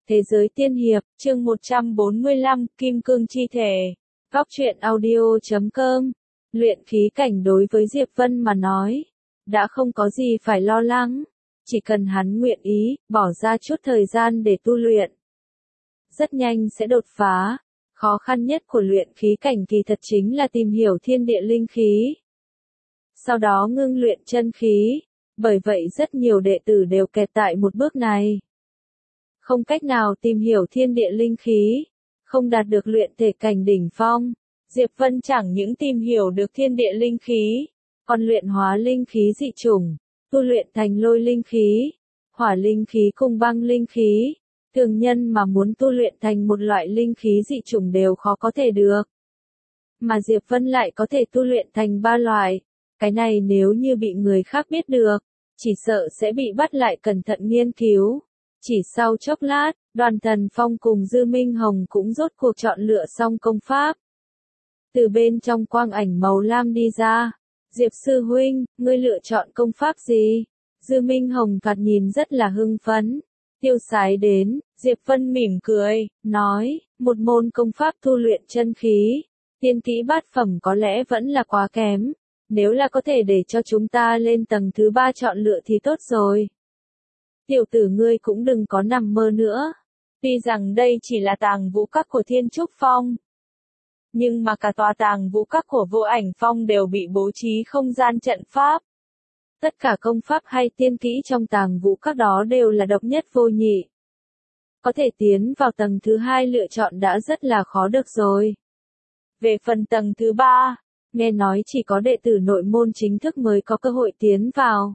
Thế giới tiên hiệp, chương 145, Kim Cương chi thể. Góc truyện audio.com. Luyện khí cảnh đối với Diệp Vân mà nói, đã không có gì phải lo lắng, chỉ cần hắn nguyện ý, bỏ ra chút thời gian để tu luyện. Rất nhanh sẽ đột phá. Khó khăn nhất của luyện khí cảnh kỳ thật chính là tìm hiểu thiên địa linh khí. Sau đó ngưng luyện chân khí, bởi vậy rất nhiều đệ tử đều kẹt tại một bước này. Không cách nào tìm hiểu thiên địa linh khí, không đạt được luyện thể cảnh đỉnh phong. Diệp Vân chẳng những tìm hiểu được thiên địa linh khí, còn luyện hóa linh khí dị chủng, tu luyện thành lôi linh khí, hỏa linh khí cùng băng linh khí. Thường nhân mà muốn tu luyện thành một loại linh khí dị chủng đều khó có thể được. Mà Diệp Vân lại có thể tu luyện thành 3 loại. Cái này nếu như bị người khác biết được, chỉ sợ sẽ bị bắt lại cẩn thận nghiên cứu. Chỉ sau chốc lát, Đoàn Thần Phong cùng Dư Minh Hồng cũng rốt cuộc chọn lựa xong công pháp. Từ bên trong quang ảnh màu lam đi ra. Diệp sư huynh, ngươi lựa chọn công pháp gì? Dư Minh Hồng thoạt nhìn rất là hưng phấn. Tiêu sái đến, Diệp Vân mỉm cười, nói, một môn công pháp tu luyện chân khí. Tiên kỹ bát phẩm có lẽ vẫn là quá kém. Nếu là có thể để cho chúng ta lên tầng thứ 3 chọn lựa thì tốt rồi. Tiểu tử ngươi cũng đừng có nằm mơ nữa. Tuy rằng đây chỉ là tàng vũ các của Thiên Trúc Phong, nhưng mà cả tòa tàng vũ các của Vô Ảnh Phong đều bị bố trí không gian trận pháp. Tất cả công pháp hay tiên kỹ trong tàng vũ các đó đều là độc nhất vô nhị. Có thể tiến vào tầng thứ 2 lựa chọn đã rất là khó được rồi. Về phần tầng thứ 3, nghe nói chỉ có đệ tử nội môn chính thức mới có cơ hội tiến vào.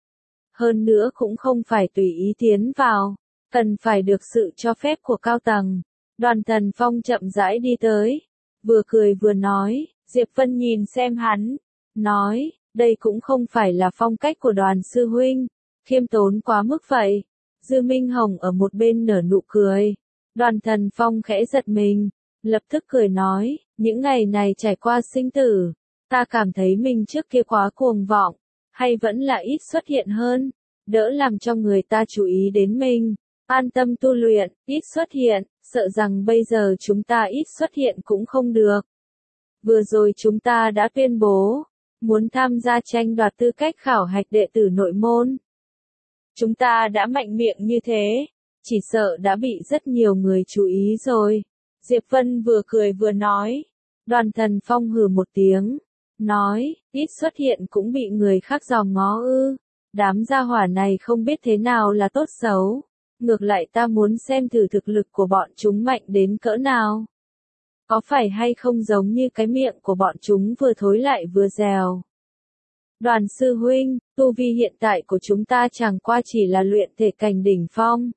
Hơn nữa cũng không phải tùy ý tiến vào, cần phải được sự cho phép của cao tầng. Đoàn Thần Phong chậm rãi đi tới, vừa cười vừa nói. Diệp Vân nhìn xem hắn, nói, đây cũng không phải là phong cách của Đoàn sư huynh, khiêm tốn quá mức vậy. Dư Minh Hồng ở một bên nở nụ cười. Đoàn Thần Phong khẽ giật mình, lập tức cười nói, những ngày này trải qua sinh tử, ta cảm thấy mình trước kia quá cuồng vọng, hay vẫn là ít xuất hiện hơn, đỡ làm cho người ta chú ý đến mình, an tâm tu luyện, ít xuất hiện, sợ rằng bây giờ chúng ta ít xuất hiện cũng không được. Vừa rồi chúng ta đã tuyên bố, muốn tham gia tranh đoạt tư cách khảo hạch đệ tử nội môn. Chúng ta đã mạnh miệng như thế, chỉ sợ đã bị rất nhiều người chú ý rồi. Diệp Vân vừa cười vừa nói. Đoàn Thần Phong hừ một tiếng, nói, ít xuất hiện cũng bị người khác dòm ngó ư. Đám gia hỏa này không biết thế nào là tốt xấu. Ngược lại ta muốn xem thử thực lực của bọn chúng mạnh đến cỡ nào. Có phải hay không giống như cái miệng của bọn chúng vừa thối lại vừa dèo. Đoàn sư huynh, tu vi hiện tại của chúng ta chẳng qua chỉ là luyện thể cảnh đỉnh phong.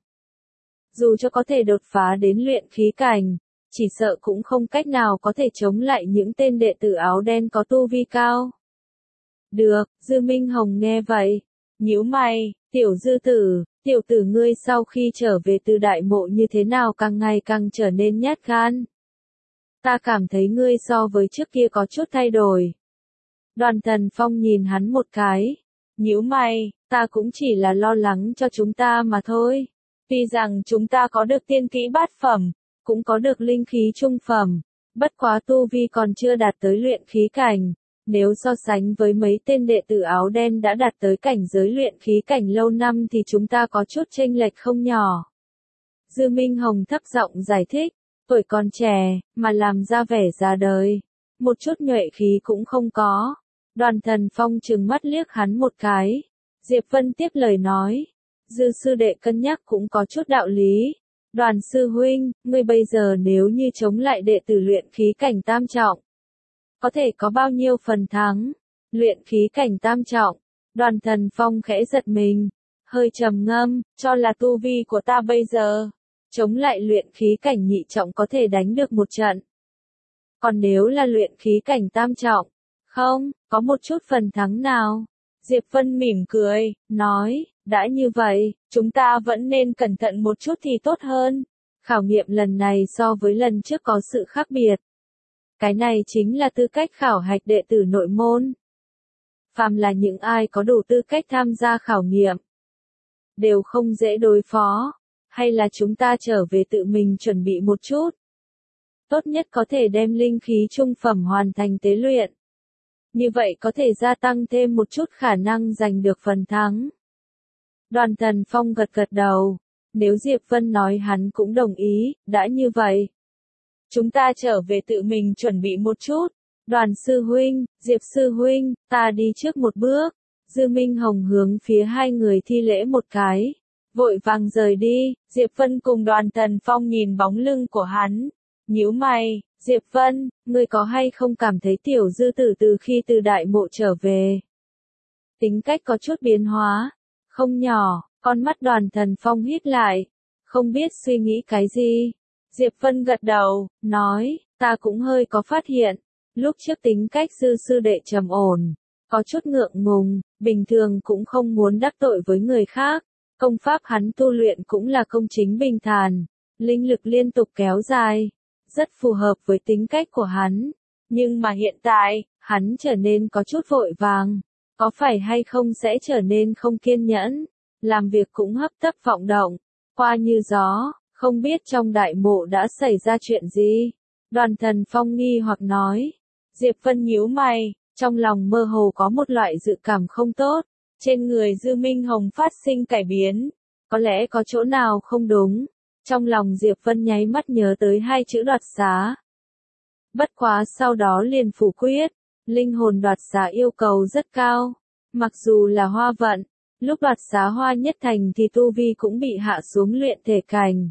Dù cho có thể đột phá đến luyện khí cảnh, chỉ sợ cũng không cách nào có thể chống lại những tên đệ tử áo đen có tu vi cao. Được, Dư Minh Hồng nghe vậy, nhíu mày, tiểu tiểu tử ngươi sau khi trở về từ đại mộ như thế nào càng ngày càng trở nên nhát gan. Ta cảm thấy ngươi so với trước kia có chút thay đổi. Đoàn Thần Phong nhìn hắn một cái, nhíu mày, ta cũng chỉ là lo lắng cho chúng ta mà thôi. Tuy rằng chúng ta có được tiên kỹ bát phẩm, cũng có được linh khí trung phẩm, bất quá tu vi còn chưa đạt tới luyện khí cảnh. Nếu so sánh với mấy tên đệ tử áo đen đã đạt tới cảnh giới luyện khí cảnh lâu năm thì chúng ta có chút chênh lệch không nhỏ. Dư Minh Hồng thấp giọng giải thích, tuổi còn trẻ, mà làm ra vẻ già đời, một chút nhuệ khí cũng không có. Đoàn Thần Phong trừng mắt liếc hắn một cái. Diệp Vân tiếp lời nói, Dư sư đệ cân nhắc cũng có chút đạo lý. Đoàn sư huynh, ngươi bây giờ nếu như chống lại đệ tử luyện khí cảnh tam trọng, có thể có bao nhiêu phần thắng? Luyện khí cảnh tam trọng. Đoàn Thần Phong khẽ giật mình, hơi trầm ngâm, cho là tu vi của ta bây giờ, chống lại luyện khí cảnh nhị trọng có thể đánh được một trận. Còn nếu là luyện khí cảnh tam trọng, không, có một chút phần thắng nào. Diệp Vân mỉm cười, nói, đã như vậy, chúng ta vẫn nên cẩn thận một chút thì tốt hơn. Khảo nghiệm lần này so với lần trước có sự khác biệt. Cái này chính là tư cách khảo hạch đệ tử nội môn. Phàm là những ai có đủ tư cách tham gia khảo nghiệm, đều không dễ đối phó. Hay là chúng ta trở về tự mình chuẩn bị một chút? Tốt nhất có thể đem linh khí trung phẩm hoàn thành tế luyện. Như vậy có thể gia tăng thêm một chút khả năng giành được phần thắng. Đoàn Thần Phong gật gật đầu. Nếu Diệp Vân nói hắn cũng đồng ý, đã như vậy. Chúng ta trở về tự mình chuẩn bị một chút. Đoàn sư huynh, Diệp sư huynh, ta đi trước một bước. Dư Minh Hồng hướng phía hai người thi lễ một cái. Vội vàng rời đi, Diệp Vân cùng Đoàn Thần Phong nhìn bóng lưng của hắn. Nhíu mày, Diệp Vân, ngươi có hay không cảm thấy tiểu dư tử từ khi từ đại mộ trở về? Tính cách có chút biến hóa, không nhỏ, con mắt Đoàn Thần Phong hít lại, không biết suy nghĩ cái gì. Diệp Vân gật đầu, nói, ta cũng hơi có phát hiện, lúc trước tính cách dư sư đệ trầm ổn, có chút ngượng ngùng, bình thường cũng không muốn đắc tội với người khác, công pháp hắn tu luyện cũng là công chính bình thản, linh lực liên tục kéo dài, rất phù hợp với tính cách của hắn, nhưng mà hiện tại, hắn trở nên có chút vội vàng, có phải hay không sẽ trở nên không kiên nhẫn, làm việc cũng hấp tấp vọng động, qua như gió. Không biết trong đại mộ đã xảy ra chuyện gì? Đoàn Thần Phong nghi hoặc nói. Diệp Vân nhíu mày, trong lòng mơ hồ có một loại dự cảm không tốt. Trên người Dư Minh Hồng phát sinh cải biến. Có lẽ có chỗ nào không đúng. Trong lòng Diệp Vân nháy mắt nhớ tới hai chữ đoạt xá. Bất quá sau đó liền phủ quyết. Linh hồn đoạt xá yêu cầu rất cao. Mặc dù là hoa vận, lúc đoạt xá hoa nhất thành thì tu vi cũng bị hạ xuống luyện thể cảnh.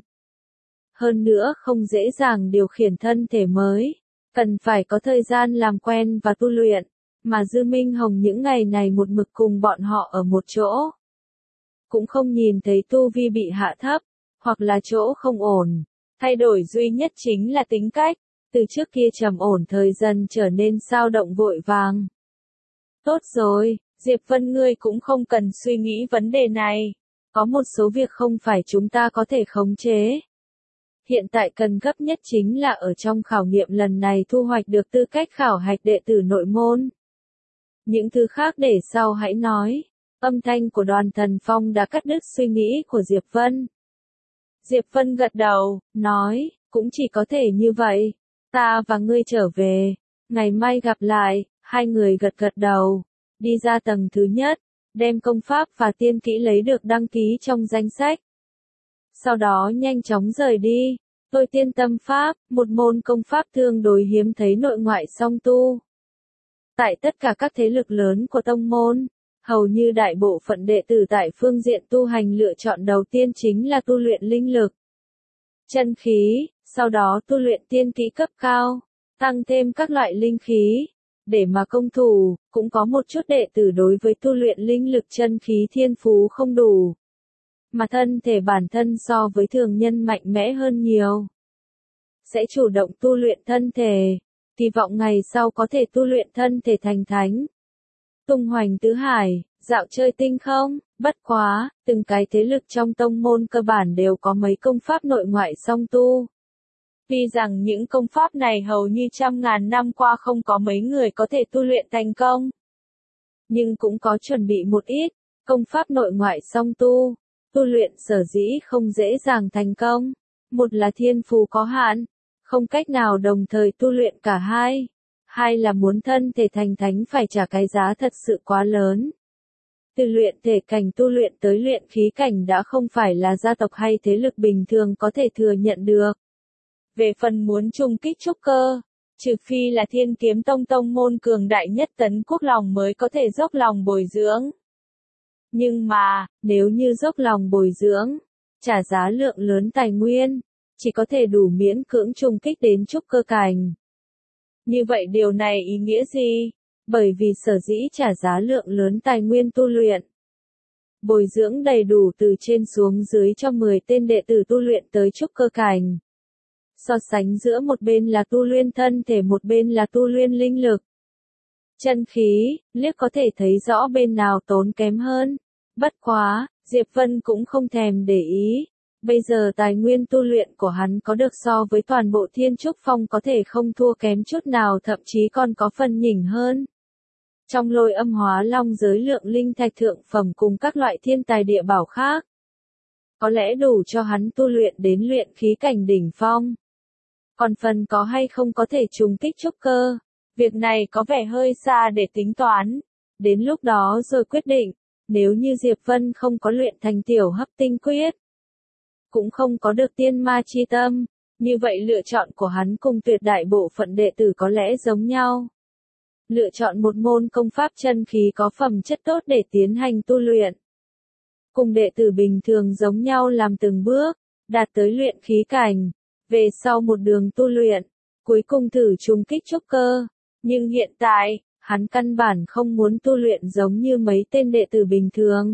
Hơn nữa không dễ dàng điều khiển thân thể mới, cần phải có thời gian làm quen và tu luyện, mà Dư Minh Hồng những ngày này một mực cùng bọn họ ở một chỗ. Cũng không nhìn thấy tu vi bị hạ thấp, hoặc là chỗ không ổn, thay đổi duy nhất chính là tính cách, từ trước kia trầm ổn thời dần trở nên sao động vội vàng. Tốt rồi, Diệp Vân ngươi cũng không cần suy nghĩ vấn đề này, có một số việc không phải chúng ta có thể khống chế. Hiện tại cần gấp nhất chính là ở trong khảo nghiệm lần này thu hoạch được tư cách khảo hạch đệ tử nội môn. Những thứ khác để sau hãy nói. Âm thanh của Đoàn Thần Phong đã cắt đứt suy nghĩ của Diệp Vân. Diệp Vân gật đầu, nói, cũng chỉ có thể như vậy. Ta và ngươi trở về. Ngày mai gặp lại, hai người gật gật đầu. Đi ra tầng thứ nhất, đem công pháp và tiên kỹ lấy được đăng ký trong danh sách. Sau đó nhanh chóng rời đi. Tôi tiên tâm pháp, một môn công pháp tương đối hiếm thấy nội ngoại song tu. Tại tất cả các thế lực lớn của tông môn, hầu như đại bộ phận đệ tử tại phương diện tu hành lựa chọn đầu tiên chính là tu luyện linh lực, chân khí, sau đó tu luyện tiên kỹ cấp cao, tăng thêm các loại linh khí. Để mà công thủ, cũng có một chút đệ tử đối với tu luyện linh lực chân khí thiên phú không đủ. Mà thân thể bản thân so với thường nhân mạnh mẽ hơn nhiều. Sẽ chủ động tu luyện thân thể, kỳ vọng ngày sau có thể tu luyện thân thể thành thánh. Tung hoành tứ hải, dạo chơi tinh không, bất quá, từng cái thế lực trong tông môn cơ bản đều có mấy công pháp nội ngoại song tu. Vì rằng những công pháp này hầu như trăm ngàn năm qua không có mấy người có thể tu luyện thành công. Nhưng cũng có chuẩn bị một ít, công pháp nội ngoại song tu. Tu luyện sở dĩ không dễ dàng thành công. Một là thiên phú có hạn, không cách nào đồng thời tu luyện cả hai. Hai là muốn thân thể thành thánh phải trả cái giá thật sự quá lớn. Từ luyện thể cảnh tu luyện tới luyện khí cảnh đã không phải là gia tộc hay thế lực bình thường có thể thừa nhận được. Về phần muốn trùng kích trúc cơ, trừ phi là Thiên Kiếm Tông tông môn cường đại nhất Tấn Quốc Lòng mới có thể dốc lòng bồi dưỡng. Nhưng mà, nếu như dốc lòng bồi dưỡng, trả giá lượng lớn tài nguyên, chỉ có thể đủ miễn cưỡng trùng kích đến trúc cơ cảnh. Như vậy điều này ý nghĩa gì? Bởi vì sở dĩ trả giá lượng lớn tài nguyên tu luyện, bồi dưỡng đầy đủ từ trên xuống dưới cho 10 tên đệ tử tu luyện tới trúc cơ cảnh. So sánh giữa một bên là tu luyện thân thể một bên là tu luyện linh lực. Chân khí, liếc có thể thấy rõ bên nào tốn kém hơn. Bất quá, Diệp Vân cũng không thèm để ý. Bây giờ tài nguyên tu luyện của hắn có được so với toàn bộ Thiên Trúc Phong có thể không thua kém chút nào, thậm chí còn có phần nhỉnh hơn. Trong Lôi Âm Hóa Long giới lượng linh thạch thượng phẩm cùng các loại thiên tài địa bảo khác, có lẽ đủ cho hắn tu luyện đến luyện khí cảnh đỉnh phong. Còn phần có hay không có thể trùng kích trúc cơ, việc này có vẻ hơi xa để tính toán. Đến lúc đó rồi quyết định, nếu như Diệp Vân không có luyện thành tiểu hấp tinh quyết, cũng không có được tiên ma chi tâm, như vậy lựa chọn của hắn cùng tuyệt đại bộ phận đệ tử có lẽ giống nhau. Lựa chọn một môn công pháp chân khí có phẩm chất tốt để tiến hành tu luyện. Cùng đệ tử bình thường giống nhau làm từng bước, đạt tới luyện khí cảnh, về sau một đường tu luyện, cuối cùng thử trùng kích trúc cơ. Nhưng hiện tại, hắn căn bản không muốn tu luyện giống như mấy tên đệ tử bình thường.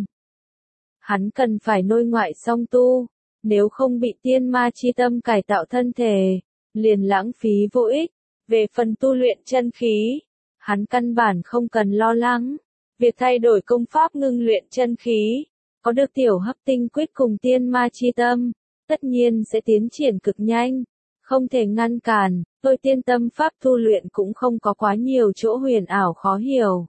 Hắn cần phải nội ngoại song tu, nếu không bị tiên ma chi tâm cải tạo thân thể, liền lãng phí vô ích. Về phần tu luyện chân khí, hắn căn bản không cần lo lắng. Việc thay đổi công pháp ngưng luyện chân khí, có được tiểu hấp tinh quyết cùng tiên ma chi tâm, tất nhiên sẽ tiến triển cực nhanh, không thể ngăn cản. Tôi tiên tâm pháp tu luyện cũng không có quá nhiều chỗ huyền ảo khó hiểu.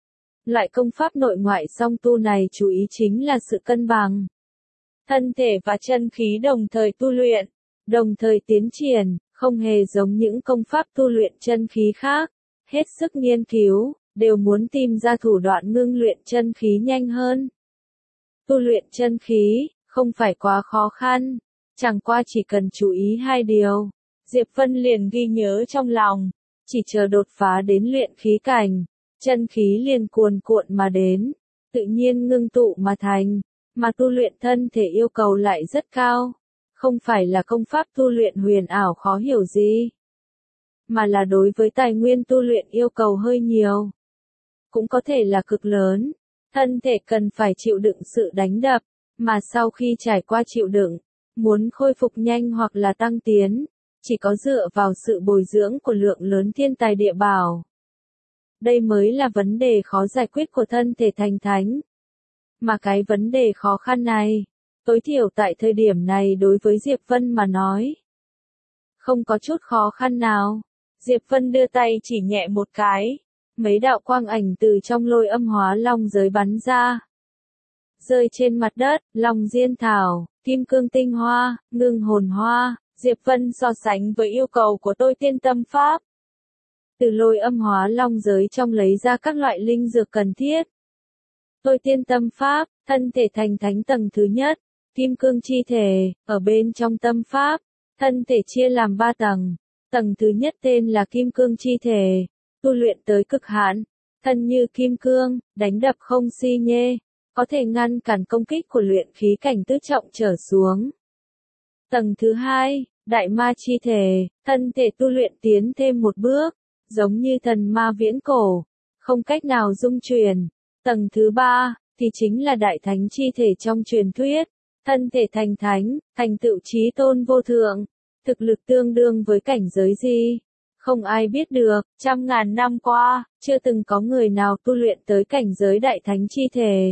Loại công pháp nội ngoại song tu này chú ý chính là sự cân bằng. Thân thể và chân khí đồng thời tu luyện, đồng thời tiến triển, không hề giống những công pháp tu luyện chân khí khác. Hết sức nghiên cứu, đều muốn tìm ra thủ đoạn ngưng luyện chân khí nhanh hơn. Tu luyện chân khí, không phải quá khó khăn, chẳng qua chỉ cần chú ý hai điều. Diệp Vân liền ghi nhớ trong lòng, chỉ chờ đột phá đến luyện khí cảnh, chân khí liền cuồn cuộn mà đến, tự nhiên ngưng tụ mà thành, mà tu luyện thân thể yêu cầu lại rất cao, không phải là công pháp tu luyện huyền ảo khó hiểu gì, mà là đối với tài nguyên tu luyện yêu cầu hơi nhiều, cũng có thể là cực lớn, thân thể cần phải chịu đựng sự đánh đập, mà sau khi trải qua chịu đựng, muốn khôi phục nhanh hoặc là tăng tiến, chỉ có dựa vào sự bồi dưỡng của lượng lớn thiên tài địa bảo. Đây mới là vấn đề khó giải quyết của thân thể thành thánh. Mà cái vấn đề khó khăn này, tối thiểu tại thời điểm này đối với Diệp Vân mà nói, không có chút khó khăn nào. Diệp Vân đưa tay chỉ nhẹ một cái, mấy đạo quang ảnh từ trong lôi âm hóa long giới bắn ra. Rơi trên mặt đất, long diên thảo, kim cương tinh hoa, ngưng hồn hoa. Diệp Vân so sánh với yêu cầu của tôi tiên tâm pháp. Từ lôi âm hóa long giới trong lấy ra các loại linh dược cần thiết. Tôi tiên tâm pháp, thân thể thành thánh tầng thứ nhất, kim cương chi thể, ở bên trong tâm pháp, thân thể chia làm 3 tầng. Tầng thứ nhất tên là kim cương chi thể, tu luyện tới cực hạn, thân như kim cương, đánh đập không si nhê, có thể ngăn cản công kích của luyện khí cảnh tứ trọng trở xuống. Tầng thứ hai, đại ma chi thể, thân thể tu luyện tiến thêm một bước, giống như thần ma viễn cổ, không cách nào dung chuyển. Tầng thứ ba, thì chính là đại thánh chi thể trong truyền thuyết, thân thể thành thánh, thành tựu chí tôn vô thượng, thực lực tương đương với cảnh giới gì? Không ai biết được, trăm ngàn năm qua, chưa từng có người nào tu luyện tới cảnh giới đại thánh chi thể.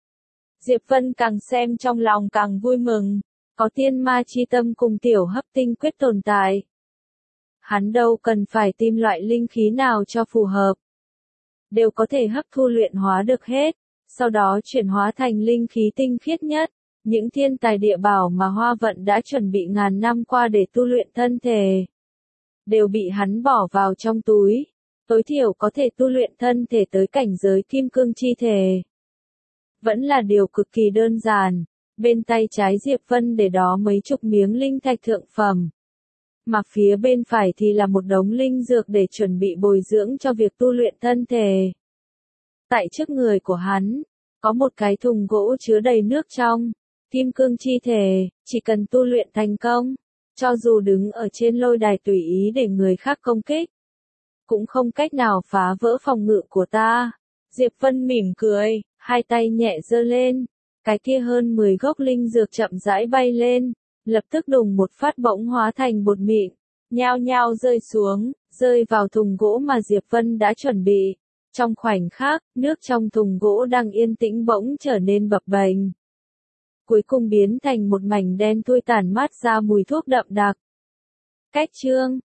Diệp Vân càng xem trong lòng càng vui mừng. Có tiên ma chi tâm cùng tiểu hấp tinh quyết tồn tại. Hắn đâu cần phải tìm loại linh khí nào cho phù hợp. Đều có thể hấp thu luyện hóa được hết, sau đó chuyển hóa thành linh khí tinh khiết nhất. Những thiên tài địa bảo mà Hoa Vận đã chuẩn bị ngàn năm qua để tu luyện thân thể, đều bị hắn bỏ vào trong túi. Tối thiểu có thể tu luyện thân thể tới cảnh giới kim cương chi thể. Vẫn là điều cực kỳ đơn giản. Bên tay trái Diệp Vân để đó mấy chục miếng linh thạch thượng phẩm. Mà phía bên phải thì là một đống linh dược để chuẩn bị bồi dưỡng cho việc tu luyện thân thể. Tại trước người của hắn, có một cái thùng gỗ chứa đầy nước trong, kim cương chi thể, chỉ cần tu luyện thành công, cho dù đứng ở trên lôi đài tùy ý để người khác công kích, cũng không cách nào phá vỡ phòng ngự của ta. Diệp Vân mỉm cười, hai tay nhẹ giơ lên. Cái kia hơn 10 gốc linh dược chậm rãi bay lên, lập tức đùng một phát bỗng hóa thành bột mịn, nhao nhao rơi xuống, rơi vào thùng gỗ mà Diệp Vân đã chuẩn bị. Trong khoảnh khắc, nước trong thùng gỗ đang yên tĩnh bỗng trở nên bập bềnh. Cuối cùng biến thành một mảnh đen thui tản mát ra mùi thuốc đậm đặc. Cách chương